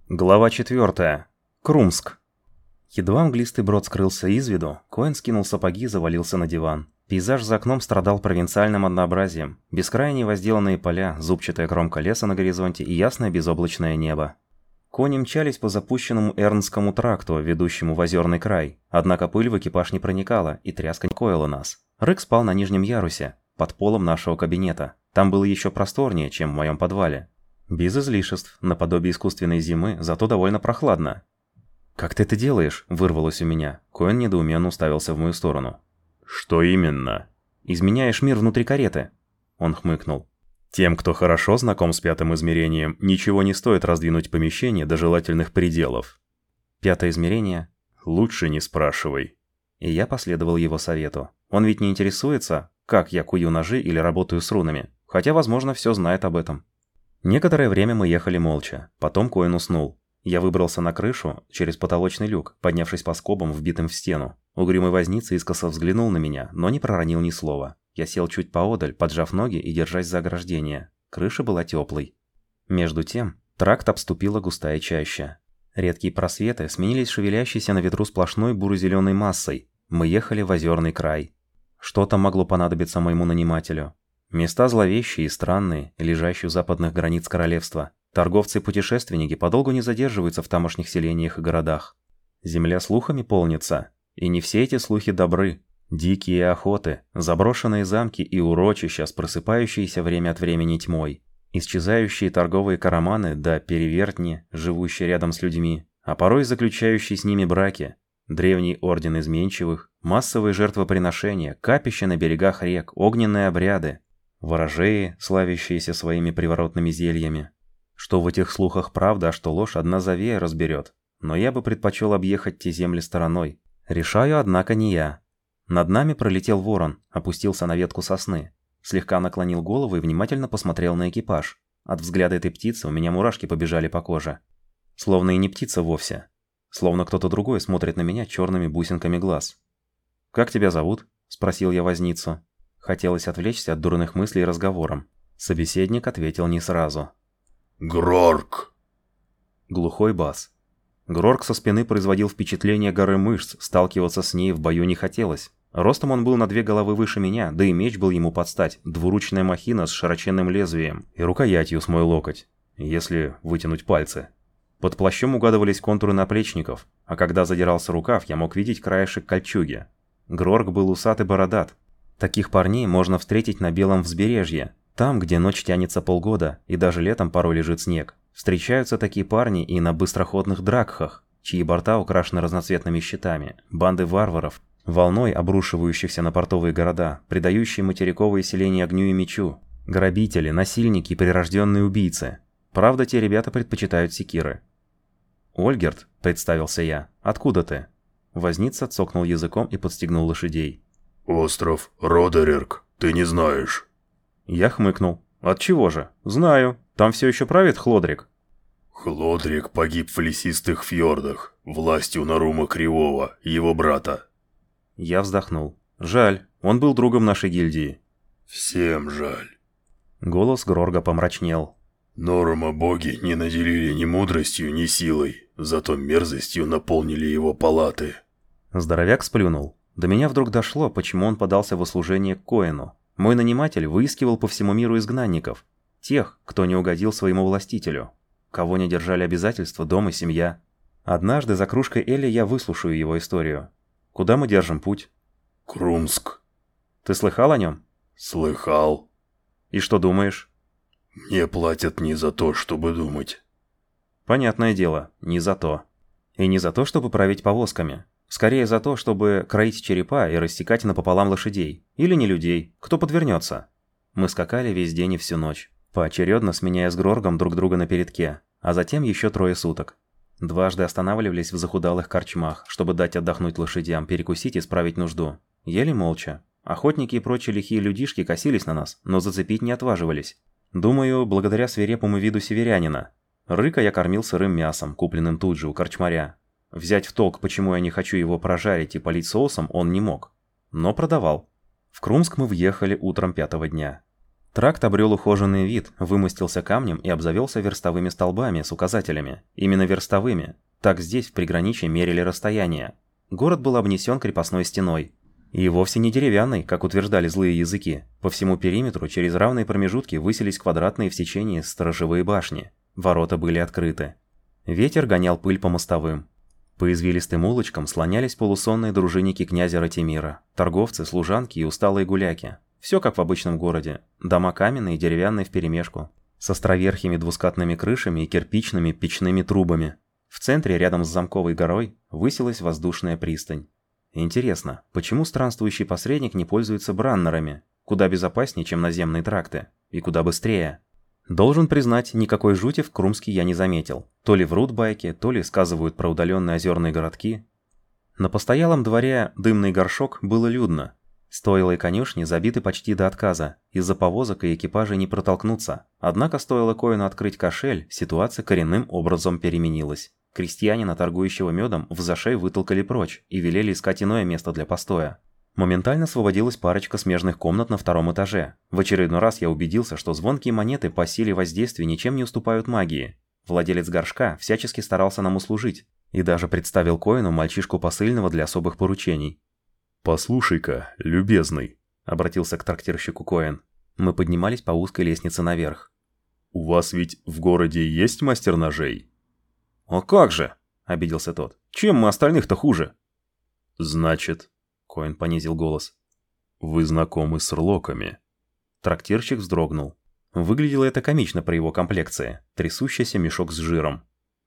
Глава 4. Крумск. Едва мглистый брод скрылся из виду, Коэн скинул сапоги и завалился на диван. Пейзаж за окном страдал провинциальным однообразием. Бескрайние возделанные поля, зубчатая кромка леса на горизонте и ясное безоблачное небо. Кони мчались по запущенному Эрнскому тракту, ведущему в озерный край. Однако пыль в экипаж не проникала, и тряска не коила нас. Рык спал на нижнем ярусе, под полом нашего кабинета. Там было еще просторнее, чем в моем подвале. Без излишеств, наподобие искусственной зимы, зато довольно прохладно. «Как ты это делаешь?» – вырвалось у меня. Коэн недоуменно уставился в мою сторону. «Что именно?» «Изменяешь мир внутри кареты». Он хмыкнул. «Тем, кто хорошо знаком с пятым измерением, ничего не стоит раздвинуть помещение до желательных пределов». «Пятое измерение?» «Лучше не спрашивай». И я последовал его совету. Он ведь не интересуется, как я кую ножи или работаю с рунами, хотя, возможно, все знает об этом. Некоторое время мы ехали молча, потом Коэн уснул. Я выбрался на крышу через потолочный люк, поднявшись по скобам, вбитым в стену. Угрюмый возница искоса взглянул на меня, но не проронил ни слова. Я сел чуть поодаль, поджав ноги и держась за ограждение. Крыша была теплой. Между тем, тракт обступила густая чаща. Редкие просветы сменились шевелящейся на ветру сплошной буро-зеленой массой. Мы ехали в озерный край. Что там могло понадобиться моему нанимателю? Места зловещие и странные, лежащие у западных границ королевства. Торговцы и путешественники подолгу не задерживаются в тамошних селениях и городах. Земля слухами полнится, и не все эти слухи добры. Дикие охоты, заброшенные замки и урочища с просыпающейся время от времени тьмой. Исчезающие торговые караманы да перевертни, живущие рядом с людьми, а порой заключающие с ними браки. Древний орден изменчивых, массовые жертвоприношения, капища на берегах рек, огненные обряды. Ворожеи, славящиеся своими приворотными зельями. Что в этих слухах правда, а что ложь, одна Завея разберет. Но я бы предпочел объехать те земли стороной. Решаю, однако, не я. Над нами пролетел ворон, опустился на ветку сосны. Слегка наклонил голову и внимательно посмотрел на экипаж. От взгляда этой птицы у меня мурашки побежали по коже. Словно и не птица вовсе. Словно кто-то другой смотрит на меня черными бусинками глаз. «Как тебя зовут?» – спросил я возницу. Хотелось отвлечься от дурных мыслей разговором. Собеседник ответил не сразу. «Грорк!» Глухой бас. Грорк со спины производил впечатление горы мышц, сталкиваться с ней в бою не хотелось. Ростом он был на 2 головы выше меня, да и меч был ему под стать, двуручная махина с широченным лезвием и рукоятью с мой локоть, если вытянуть пальцы. Под плащом угадывались контуры наплечников, а когда задирался рукав, я мог видеть краешек кольчуги. Грорк был усат и бородат. Таких парней можно встретить на Белом взбережье, там, где ночь тянется полгода, и даже летом порой лежит снег. Встречаются такие парни и на быстроходных дракхах, чьи борта украшены разноцветными щитами, банды варваров, волной обрушивающихся на портовые города, предающие материковые селения огню и мечу, грабители, насильники и прирожденные убийцы. Правда, те ребята предпочитают секиры. «Ольгерт», — представился я, — «откуда ты?» Возница цокнул языком и подстегнул лошадей. «Остров Родерерк, ты не знаешь». Я хмыкнул. «Отчего же? Знаю. Там все еще правит Хлодрик». «Хлодрик погиб в лесистых фьордах, властью Нарума Кривого, его брата». Я вздохнул. «Жаль, он был другом нашей гильдии». «Всем жаль». Голос Грорга помрачнел. «Нарума боги не наделили ни мудростью, ни силой, зато мерзостью наполнили его палаты». Здоровяк сплюнул. До меня вдруг дошло, почему он подался в услужение к Коэну. Мой наниматель выискивал по всему миру изгнанников. Тех, кто не угодил своему властителю. Кого не держали обязательства, дом и семья. Однажды за кружкой Эли я выслушаю его историю. Куда мы держим путь? «Крумск». Ты слыхал о нем? «Слыхал». И что думаешь? «Мне платят не за то, чтобы думать». Понятное дело, не за то. И не за то, чтобы править повозками. Скорее за то, чтобы кроить черепа и рассекать напополам лошадей. Или не людей, кто подвернется. Мы скакали весь день и всю ночь, поочередно сменяя с Гроргом друг друга на передке, а затем еще 3 суток. Дважды останавливались в захудалых корчмах, чтобы дать отдохнуть лошадям, перекусить и справить нужду. Ели молча. Охотники и прочие лихие людишки косились на нас, но зацепить не отваживались. Думаю, благодаря свирепому виду северянина. Рыка я кормил сырым мясом, купленным тут же у корчмаря. Взять в толк, почему я не хочу его прожарить и полить соусом, он не мог. Но продавал. В Крумск мы въехали утром 5-го дня. Тракт обрел ухоженный вид, вымостился камнем и обзавелся верстовыми столбами с указателями. Именно верстовыми. Так здесь в приграничье мерили расстояние. Город был обнесен крепостной стеной. И вовсе не деревянной, как утверждали злые языки. По всему периметру через равные промежутки высились квадратные в сечении сторожевые башни. Ворота были открыты. Ветер гонял пыль по мостовым. По извилистым улочкам слонялись полусонные дружинники князя Ратимира, торговцы, служанки и усталые гуляки. Все как в обычном городе. Дома каменные и деревянные вперемешку. С островерхими двускатными крышами и кирпичными печными трубами. В центре, рядом с Замковой горой, высилась воздушная пристань. Интересно, почему странствующий посредник не пользуется браннерами? Куда безопаснее, чем наземные тракты. И куда быстрее. Должен признать, никакой жути в Крумске я не заметил. То ли врут байки, то ли сказывают про удаленные озерные городки. На постоялом дворе «Дымный горшок» было людно. Стойло и конюшни забиты почти до отказа, из-за повозок и экипажей не протолкнуться. Однако стоило Коэну открыть кошель, ситуация коренным образом переменилась. Крестьянина, торгующего медом, в зашей вытолкали прочь и велели искать иное место для постоя. Моментально освободилась парочка смежных комнат на втором этаже. В очередной раз я убедился, что звонкие монеты по силе воздействия ничем не уступают магии. Владелец горшка всячески старался нам услужить и даже представил Коэну мальчишку посыльного для особых поручений. «Послушай-ка, любезный», — обратился к трактирщику Коэн. Мы поднимались по узкой лестнице наверх. «У вас ведь в городе есть мастер ножей?» «А как же?» — обиделся тот. «Чем мы остальных-то хуже?» «Значит...» — Коэн понизил голос. «Вы знакомы с рлоками?» Трактирщик вздрогнул. Выглядело это комично при его комплекции. Трясущийся мешок с жиром.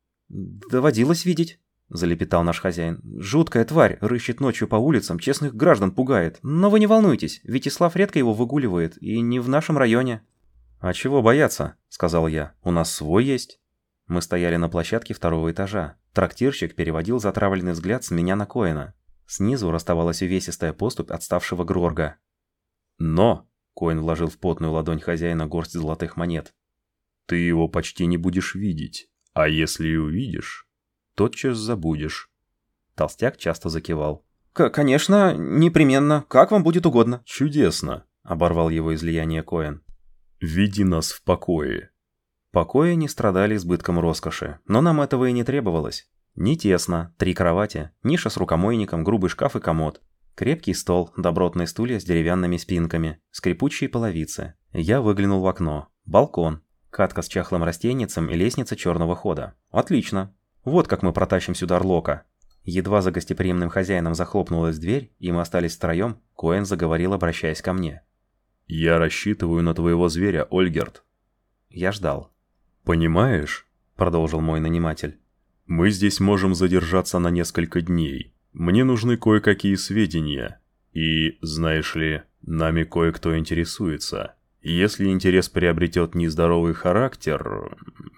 «Доводилось видеть», — залепетал наш хозяин. «Жуткая тварь, рыщет ночью по улицам, честных граждан пугает. Но вы не волнуйтесь, Витислав редко его выгуливает, и не в нашем районе». «А чего бояться?» — сказал я. «У нас свой есть». Мы стояли на площадке второго этажа. Трактирщик переводил затравленный взгляд с меня на Коэна. Снизу расставалась увесистая поступь отставшего Грорга. «Но!» — Коэн вложил в потную ладонь хозяина горсть золотых монет. «Ты его почти не будешь видеть, а если и увидишь, тотчас забудешь». Толстяк часто закивал. «Конечно, непременно, как вам будет угодно». «Чудесно!» — оборвал его излияние Коэн. «Веди нас в покое». Покои не страдали избытком роскоши, но нам этого и не требовалось. Не тесно, 3 кровати, ниша с рукомойником, грубый шкаф и комод. Крепкий стол, добротные стулья с деревянными спинками, скрипучие половицы. Я выглянул в окно. Балкон. Катка с чахлым растенницем и лестница черного хода. Отлично. Вот как мы протащим сюда Рлока. Едва за гостеприимным хозяином захлопнулась дверь, и мы остались втроем, Коэн заговорил, обращаясь ко мне. «Я рассчитываю на твоего зверя, Ольгерт». Я ждал. «Понимаешь?» — продолжил мой наниматель. «Мы здесь можем задержаться на несколько дней. Мне нужны кое-какие сведения. И, знаешь ли, нами кое-кто интересуется. Если интерес приобретет нездоровый характер...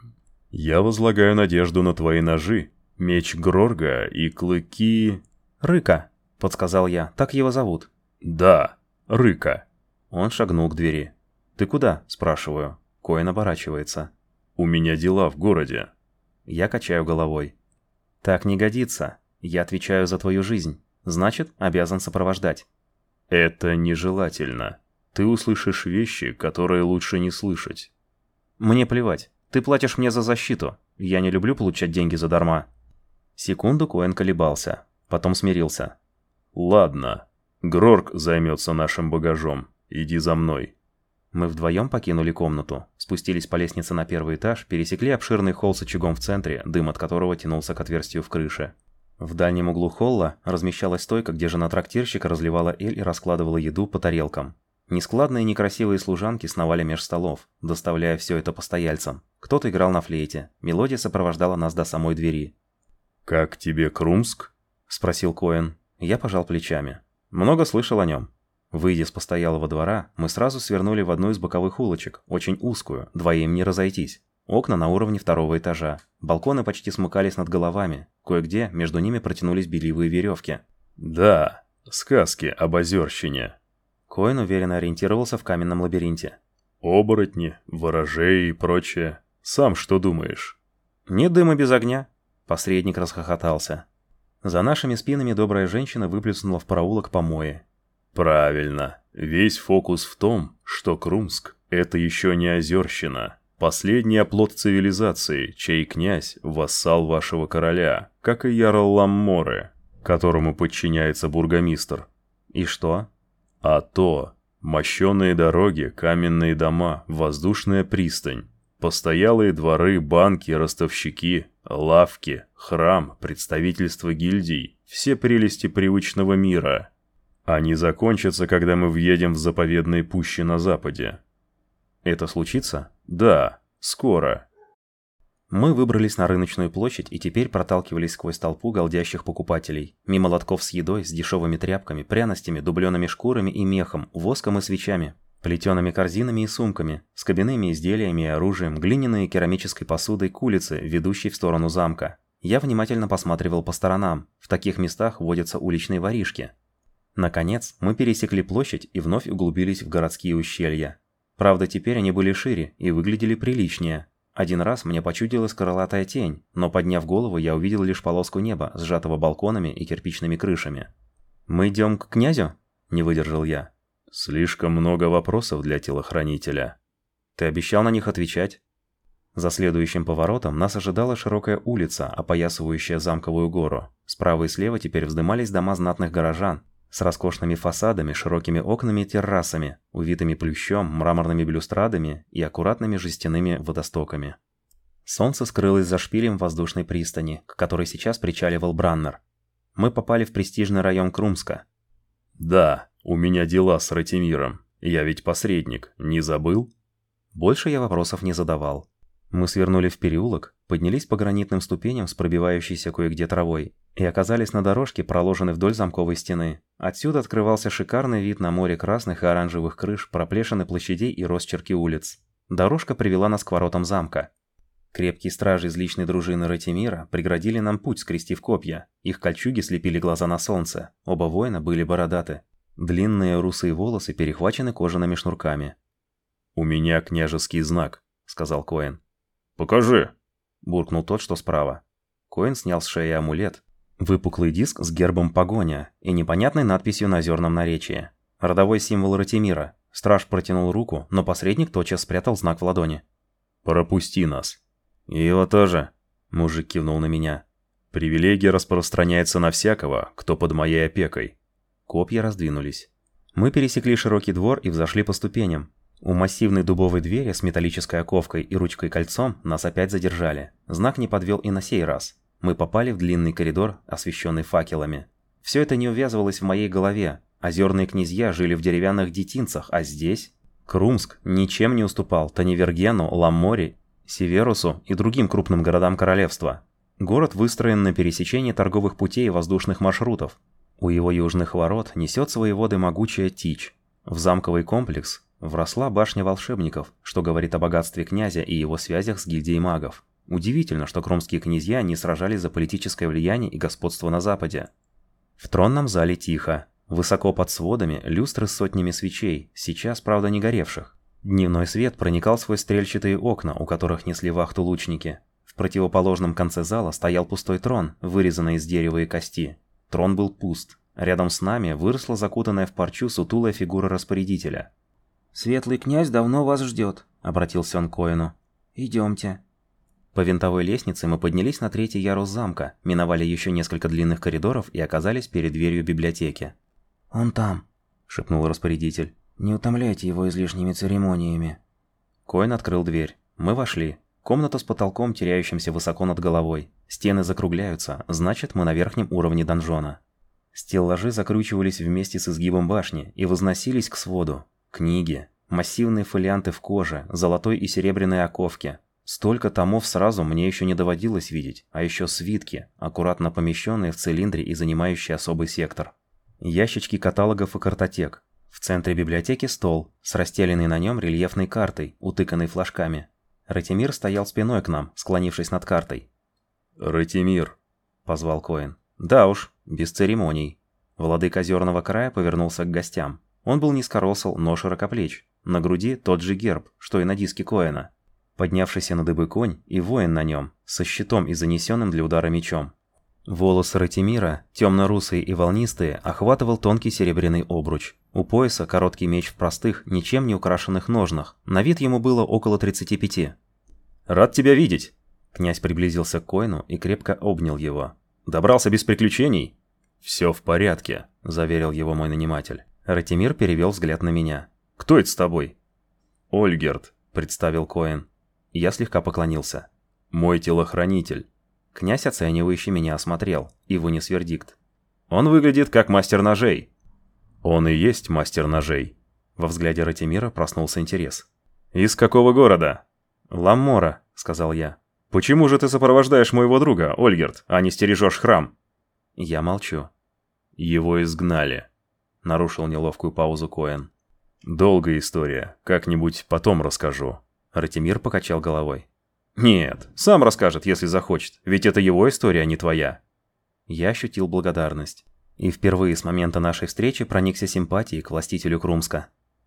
Я возлагаю надежду на твои ножи, меч Грорга и клыки...» «Рыка», — подсказал я, — так его зовут. «Да, Рыка». Он шагнул к двери. «Ты куда?» — спрашиваю. Коэн оборачивается. «У меня дела в городе». Я качаю головой. «Так не годится. Я отвечаю за твою жизнь. Значит, обязан сопровождать». «Это нежелательно. Ты услышишь вещи, которые лучше не слышать». «Мне плевать. Ты платишь мне за защиту. Я не люблю получать деньги задарма». Секунду Коэн колебался. Потом смирился. «Ладно. Грорг займется нашим багажом. Иди за мной». Мы вдвоем покинули комнату, спустились по лестнице на первый этаж, пересекли обширный холл с очагом в центре, дым от которого тянулся к отверстию в крыше. В дальнем углу холла размещалась стойка, где жена трактирщика разливала эль и раскладывала еду по тарелкам. Нескладные и некрасивые служанки сновали меж столов, доставляя все это постояльцам. Кто-то играл на флейте, мелодия сопровождала нас до самой двери. «Как тебе Крумск?» — спросил Коэн. Я пожал плечами. Много слышал о нем. Выйдя с постоялого двора, мы сразу свернули в одну из боковых улочек, очень узкую, двоим не разойтись. Окна на уровне второго этажа. Балконы почти смыкались над головами. Кое-где между ними протянулись беливые веревки. «Да, сказки об озерщине». Коэн уверенно ориентировался в каменном лабиринте. «Оборотни, ворожеи и прочее. Сам что думаешь?» «Нет дыма без огня». Посредник расхохотался. За нашими спинами добрая женщина выплеснула в проулок помои. «Правильно. Весь фокус в том, что Крумск – Это еще не Озерщина. Последний оплот цивилизации, чей князь – вассал вашего короля, как и ярл Ламморы, которому подчиняется бургомистр. И что? А то, мощеные дороги, каменные дома, воздушная пристань, постоялые дворы, банки, ростовщики, лавки, храм, представительство гильдий, все прелести привычного мира. Они закончатся, когда мы въедем в заповедные пущи на западе. Это случится? Да, скоро. Мы выбрались на рыночную площадь и теперь проталкивались сквозь толпу галдящих покупателей, мимо лотков с едой, с дешевыми тряпками, пряностями, дубленными шкурами и мехом, воском и свечами, плетеными корзинами и сумками, с кабинными изделиями и оружием, глиняной и керамической посудой к улице, ведущей в сторону замка. Я внимательно посматривал по сторонам. В таких местах водятся уличные воришки. Наконец, мы пересекли площадь и вновь углубились в городские ущелья. Правда, теперь они были шире и выглядели приличнее. Один раз мне почудилась крылатая тень, но подняв голову, я увидел лишь полоску неба, сжатого балконами и кирпичными крышами. «Мы идем к князю?» – не выдержал я. «Слишком много вопросов для телохранителя». «Ты обещал на них отвечать?» За следующим поворотом нас ожидала широкая улица, опоясывающая замковую гору. Справа и слева теперь вздымались дома знатных горожан, с роскошными фасадами, широкими окнами и террасами, увитыми плющом, мраморными балюстрадами и аккуратными жестяными водостоками. Солнце скрылось за шпилем воздушной пристани, к которой сейчас причаливал Браннер. Мы попали в престижный район Крумска. «Да, у меня дела с Ратимиром. Я ведь посредник, не забыл?» Больше я вопросов не задавал. Мы свернули в переулок, поднялись по гранитным ступеням с пробивающейся кое-где травой и оказались на дорожке, проложенной вдоль замковой стены. Отсюда открывался шикарный вид на море красных и оранжевых крыш, проплешины площадей и росчерки улиц. Дорожка привела нас к воротам замка. Крепкие стражи из личной дружины Ратимира преградили нам путь, скрестив копья. Их кольчуги слепили глаза на солнце. Оба воина были бородаты. Длинные русые волосы перехвачены кожаными шнурками. «У меня княжеский знак», — сказал Коэн. «Покажи!» – буркнул тот, что справа. Коэн снял с шеи амулет. Выпуклый диск с гербом погоня и непонятной надписью на озерном наречии. Родовой символ Ратимира. Страж протянул руку, но посредник тотчас спрятал знак в ладони. «Пропусти нас». «И его тоже», – мужик кивнул на меня. «Привилегия распространяется на всякого, кто под моей опекой». Копья раздвинулись. Мы пересекли широкий двор и взошли по ступеням. У массивной дубовой двери с металлической оковкой и ручкой-кольцом нас опять задержали. Знак не подвел и на сей раз. Мы попали в длинный коридор, освещенный факелами. Все это не увязывалось в моей голове. Озерные князья жили в деревянных детинцах, а здесь... Крумск ничем не уступал Танивергену, Ламморе, Северусу и другим крупным городам королевства. Город выстроен на пересечении торговых путей и воздушных маршрутов. У его южных ворот несет свои воды могучая Тич. В замковый комплекс вросла башня волшебников, что говорит о богатстве князя и его связях с гильдией магов. Удивительно, что крумские князья не сражались за политическое влияние и господство на западе. В тронном зале тихо. Высоко под сводами люстры с сотнями свечей, сейчас, правда, не горевших. Дневной свет проникал сквозь стрельчатые окна, у которых несли вахту лучники. В противоположном конце зала стоял пустой трон, вырезанный из дерева и кости. Трон был пуст. Рядом с нами выросла закутанная в парчу сутулая фигура распорядителя. «Светлый князь давно вас ждет», — обратился он к Коэну. «Идемте». По винтовой лестнице мы поднялись на третий ярус замка, миновали еще несколько длинных коридоров и оказались перед дверью библиотеки. «Он там», — шепнул распорядитель. «Не утомляйте его излишними церемониями». Коэн открыл дверь. Мы вошли. Комната с потолком, теряющимся высоко над головой. Стены закругляются, значит, мы на верхнем уровне донжона. Стеллажи закручивались вместе с изгибом башни и возносились к своду. Книги, массивные фолианты в коже, золотой и серебряной оковке. Столько томов сразу мне еще не доводилось видеть, а еще свитки, аккуратно помещенные в цилиндре и занимающие особый сектор. Ящички каталогов и картотек. В центре библиотеки стол, с расстеленной на нем рельефной картой, утыканной флажками. Ратимир стоял спиной к нам, склонившись над картой. «Ратимир», — позвал Коэн. «Да уж, без церемоний». Владыка Озерного края повернулся к гостям. Он был низкоросл, но широкоплеч. На груди тот же герб, что и на диске Коэна. Поднявшийся на дыбы конь и воин на нем, со щитом и занесенным для удара мечом. Волосы Ратимира, темно-русые и волнистые, охватывал тонкий серебряный обруч. У пояса короткий меч в простых, ничем не украшенных ножнах. На вид ему было около 35. «Рад тебя видеть!» Князь приблизился к Коэну и крепко обнял его. «Добрался без приключений?» «Все в порядке», – заверил его мой наниматель. Ратимир перевел взгляд на меня. «Кто это с тобой?» «Ольгерт», – представил Коэн. Я слегка поклонился. «Мой телохранитель». Князь, оценивающий, меня осмотрел и вынес вердикт. «Он выглядит как мастер ножей». «Он и есть мастер ножей». Во взгляде Ратимира проснулся интерес. «Из какого города?» «Ламмора», – сказал я. «Почему же ты сопровождаешь моего друга, Ольгерт, а не стережешь храм?» Я молчу. «Его изгнали», – нарушил неловкую паузу Коэн. «Долгая история, как-нибудь потом расскажу». Ратимир покачал головой. «Нет, сам расскажет, если захочет, ведь это его история, а не твоя». Я ощутил благодарность. И впервые с момента нашей встречи проникся симпатией к властителю Крумска.